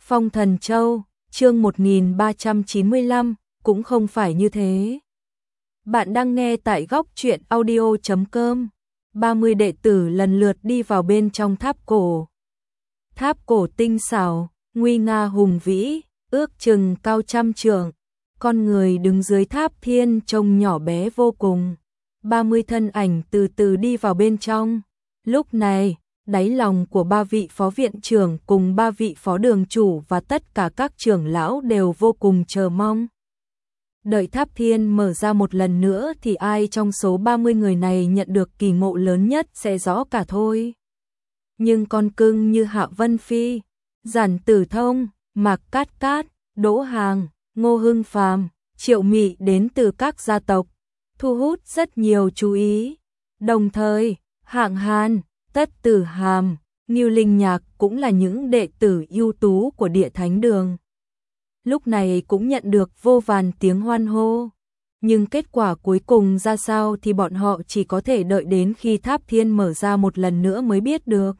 Phong Thần Châu, chương 1395, cũng không phải như thế. Bạn đang nghe tại góc truyện audio.com. 30 đệ tử lần lượt đi vào bên trong tháp cổ. Tháp cổ tinh xảo, nguy nga hùng vĩ, ước chừng cao trăm trượng. Con người đứng dưới tháp thiên trông nhỏ bé vô cùng. 30 thân ảnh từ từ đi vào bên trong. Lúc này, đáy lòng của 3 vị phó viện trưởng cùng 3 vị phó đường chủ và tất cả các trưởng lão đều vô cùng chờ mong. Đợi tháp thiên mở ra một lần nữa thì ai trong số 30 người này nhận được kỳ ngộ lớn nhất sẽ rõ cả thôi. Nhưng con cưng như Hạ Vân Phi, Giản Tử Thông, Mạc Cát Cát, Đỗ Hàng, Ngô Hưng Phàm, Triệu Mị đến từ các gia tộc, thu hút rất nhiều chú ý. Đồng thời, Hạng Hàn, Tất Tử Hàm, Ngưu Linh Nhạc cũng là những đệ tử ưu tú của Địa Thánh Đường. Lúc này cũng nhận được vô vàn tiếng hoan hô. Nhưng kết quả cuối cùng ra sao thì bọn họ chỉ có thể đợi đến khi tháp thiên mở ra một lần nữa mới biết được.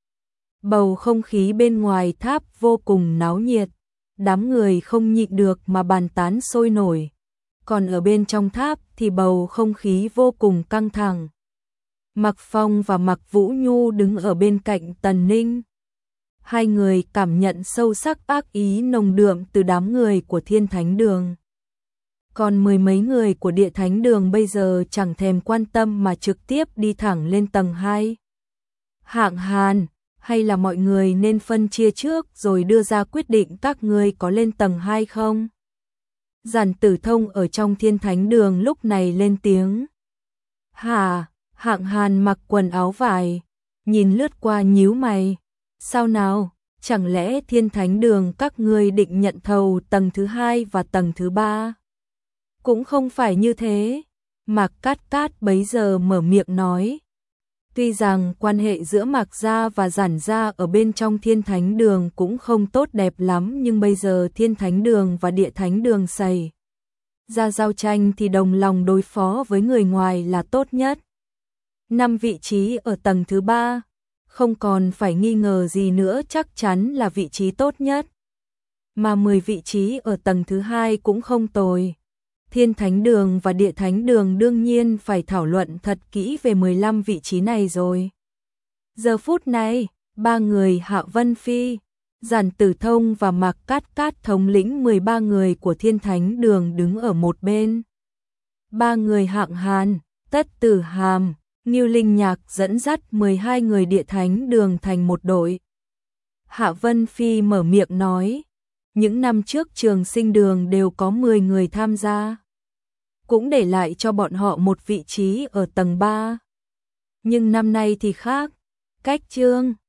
Bầu không khí bên ngoài tháp vô cùng náo nhiệt. Đám người không nhịn được mà bàn tán sôi nổi. Còn ở bên trong tháp thì bầu không khí vô cùng căng thẳng. Mạc Phong và Mạc Vũ Nhu đứng ở bên cạnh Tần Ninh. Hai người cảm nhận sâu sắc ác ý nồng đượm từ đám người của Thiên Thánh Đường. Còn mười mấy người của Địa Thánh Đường bây giờ chẳng thèm quan tâm mà trực tiếp đi thẳng lên tầng 2. Hạng Hàn, hay là mọi người nên phân chia trước rồi đưa ra quyết định các ngươi có lên tầng 2 không? Giản Tử Thông ở trong Thiên Thánh Đường lúc này lên tiếng. Hả? Hạng Hàn mặc quần áo vải, nhìn lướt qua nhíu mày. Sao nào? Chẳng lẽ Thiên Thánh Đường các ngươi định nhận thầu tầng thứ 2 và tầng thứ 3? Cũng không phải như thế. Mạc Cát Cát bấy giờ mở miệng nói. Tuy rằng quan hệ giữa Mạc gia và Giản gia ở bên trong Thiên Thánh Đường cũng không tốt đẹp lắm, nhưng bây giờ Thiên Thánh Đường và Địa Thánh Đường xảy ra giao tranh thì đồng lòng đối phó với người ngoài là tốt nhất. 5 vị trí ở tầng thứ 3, không còn phải nghi ngờ gì nữa, chắc chắn là vị trí tốt nhất. Mà 10 vị trí ở tầng thứ 2 cũng không tồi. Thiên Thánh Đường và Địa Thánh Đường đương nhiên phải thảo luận thật kỹ về 15 vị trí này rồi. Giờ phút này, 3 người Hạ Vân Phi, Giản Tử Thông và Mạc Cát Cát thống lĩnh 13 người của Thiên Thánh Đường đứng ở một bên. 3 người Hạng Hàn, Tất Tử Hàm, Ngưu Linh Nhạc dẫn dắt 12 người Địa Thánh Đường thành một đội. Hạ Vân Phi mở miệng nói, những năm trước Trường Sinh Đường đều có 10 người tham gia, cũng để lại cho bọn họ một vị trí ở tầng 3. Nhưng năm nay thì khác, cách Trương